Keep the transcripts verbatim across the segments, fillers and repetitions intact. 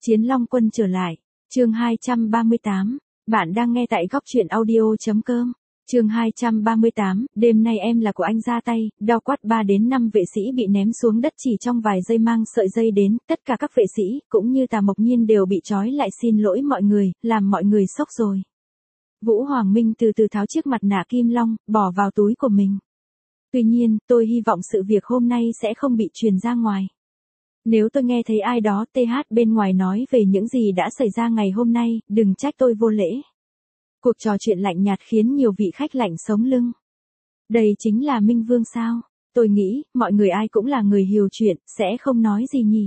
Chiến Long Quân trở lại. Chương hai trăm ba mươi tám. Bạn đang nghe tại góc truyện audio.com. Chương hai trăm ba mươi tám, đêm nay em là của anh ra tay, đao quát ba đến năm vệ sĩ bị ném xuống đất chỉ trong vài giây mang sợi dây đến, tất cả các vệ sĩ, cũng như Tà Mộc Nhiên đều bị trói lại xin lỗi mọi người, làm mọi người sốc rồi. Vũ Hoàng Minh từ từ tháo chiếc mặt nạ kim long, bỏ vào túi của mình. Tuy nhiên, tôi hy vọng sự việc hôm nay sẽ không bị truyền ra ngoài. Nếu tôi nghe thấy ai đó tê hát bên ngoài nói về những gì đã xảy ra ngày hôm nay, đừng trách tôi vô lễ. Cuộc trò chuyện lạnh nhạt khiến nhiều vị khách lạnh sống lưng. Đây chính là Minh Vương sao? Tôi nghĩ, mọi người ai cũng là người hiểu chuyện, sẽ không nói gì nhỉ.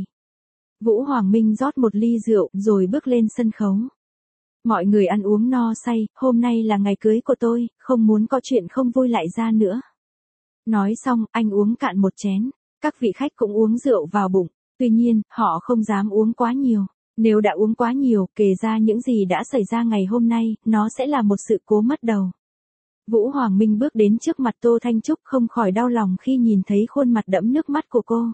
Vũ Hoàng Minh rót một ly rượu, rồi bước lên sân khấu. Mọi người ăn uống no say, hôm nay là ngày cưới của tôi, không muốn có chuyện không vui lại ra nữa. Nói xong, anh uống cạn một chén. Các vị khách cũng uống rượu vào bụng. Tuy nhiên, họ không dám uống quá nhiều. Nếu đã uống quá nhiều, kể ra những gì đã xảy ra ngày hôm nay, nó sẽ là một sự cố mất đầu. Vũ Hoàng Minh bước đến trước mặt Tô Thanh Trúc không khỏi đau lòng khi nhìn thấy khuôn mặt đẫm nước mắt của cô.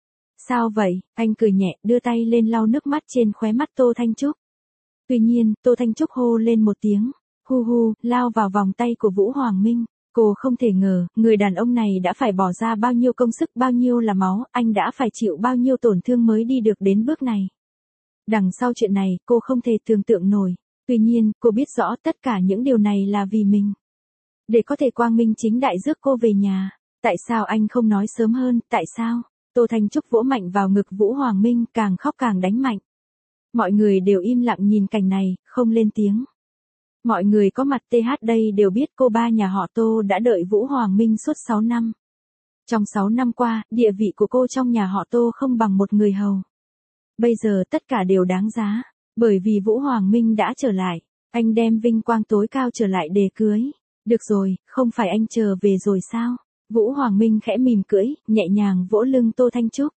Sao vậy? Anh cười nhẹ, đưa tay lên lau nước mắt trên khóe mắt Tô Thanh Trúc. Tuy nhiên, Tô Thanh Trúc hô lên một tiếng, hu hu, lao vào vòng tay của Vũ Hoàng Minh. Cô không thể ngờ, người đàn ông này đã phải bỏ ra bao nhiêu công sức, bao nhiêu là máu, anh đã phải chịu bao nhiêu tổn thương mới đi được đến bước này. Đằng sau chuyện này, cô không thể tưởng tượng nổi. Tuy nhiên, cô biết rõ tất cả những điều này là vì mình. Để có thể quang minh chính đại rước cô về nhà. Tại sao anh không nói sớm hơn, tại sao? Tô Thanh Trúc vỗ mạnh vào ngực Vũ Hoàng Minh, càng khóc càng đánh mạnh. Mọi người đều im lặng nhìn cảnh này, không lên tiếng. Mọi người có mặt tê hát đây đều biết cô ba nhà họ Tô đã đợi Vũ Hoàng Minh suốt sáu năm. Trong sáu năm qua, địa vị của cô trong nhà họ Tô không bằng một người hầu. Bây giờ tất cả đều đáng giá, bởi vì Vũ Hoàng Minh đã trở lại, anh đem vinh quang tối cao trở lại để cưới. Được rồi, không phải anh chờ về rồi sao? Vũ Hoàng Minh khẽ mỉm cười, nhẹ nhàng vỗ lưng Tô Thanh Trúc.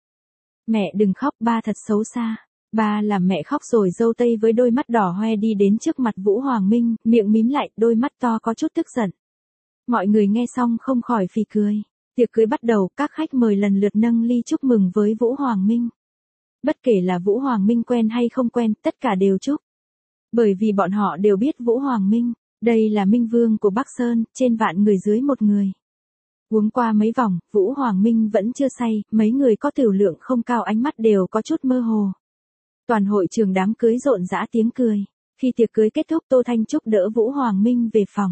Mẹ đừng khóc, ba thật xấu xa. Ba làm mẹ khóc rồi dâu tây với đôi mắt đỏ hoe đi đến trước mặt Vũ Hoàng Minh, miệng mím lại, đôi mắt to có chút tức giận. Mọi người nghe xong không khỏi phì cười. Tiệc cưới bắt đầu, các khách mời lần lượt nâng ly chúc mừng với Vũ Hoàng Minh. Bất kể là Vũ Hoàng Minh quen hay không quen, tất cả đều chúc. Bởi vì bọn họ đều biết Vũ Hoàng Minh, đây là Minh Vương của Bắc Sơn, trên vạn người dưới một người. Uống qua mấy vòng, Vũ Hoàng Minh vẫn chưa say, mấy người có tiểu lượng không cao ánh mắt đều có chút mơ hồ. Toàn hội trường đám cưới rộn rã tiếng cười. Khi tiệc cưới kết thúc, Tô Thanh Trúc đỡ Vũ Hoàng Minh về phòng.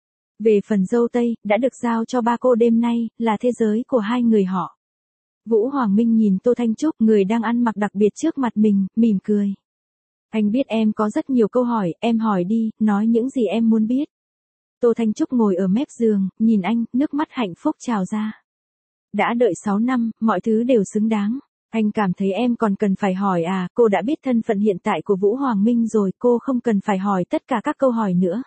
Về phần dâu tây, đã được giao cho ba cô đêm nay, là thế giới của hai người họ. Vũ Hoàng Minh nhìn Tô Thanh Trúc, người đang ăn mặc đặc biệt trước mặt mình, mỉm cười. Anh biết em có rất nhiều câu hỏi, em hỏi đi, nói những gì em muốn biết. Tô Thanh Trúc ngồi ở mép giường, nhìn anh, nước mắt hạnh phúc trào ra. Đã đợi sáu năm, mọi thứ đều xứng đáng. Anh cảm thấy em còn cần phải hỏi à, cô đã biết thân phận hiện tại của Vũ Hoàng Minh rồi, cô không cần phải hỏi tất cả các câu hỏi nữa.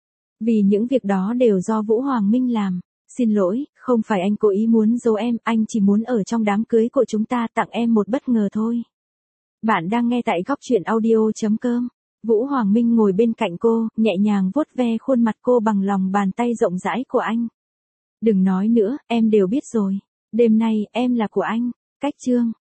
Vì những việc đó đều do Vũ Hoàng Minh làm. Xin lỗi, không phải anh cố ý muốn giấu em, anh chỉ muốn ở trong đám cưới của chúng ta tặng em một bất ngờ thôi. Bạn đang nghe tại góc truyện audio.com. Vũ Hoàng Minh ngồi bên cạnh cô, nhẹ nhàng vuốt ve khuôn mặt cô bằng lòng bàn tay rộng rãi của anh. Đừng nói nữa, em đều biết rồi. Đêm nay, em là của anh. Cách chương.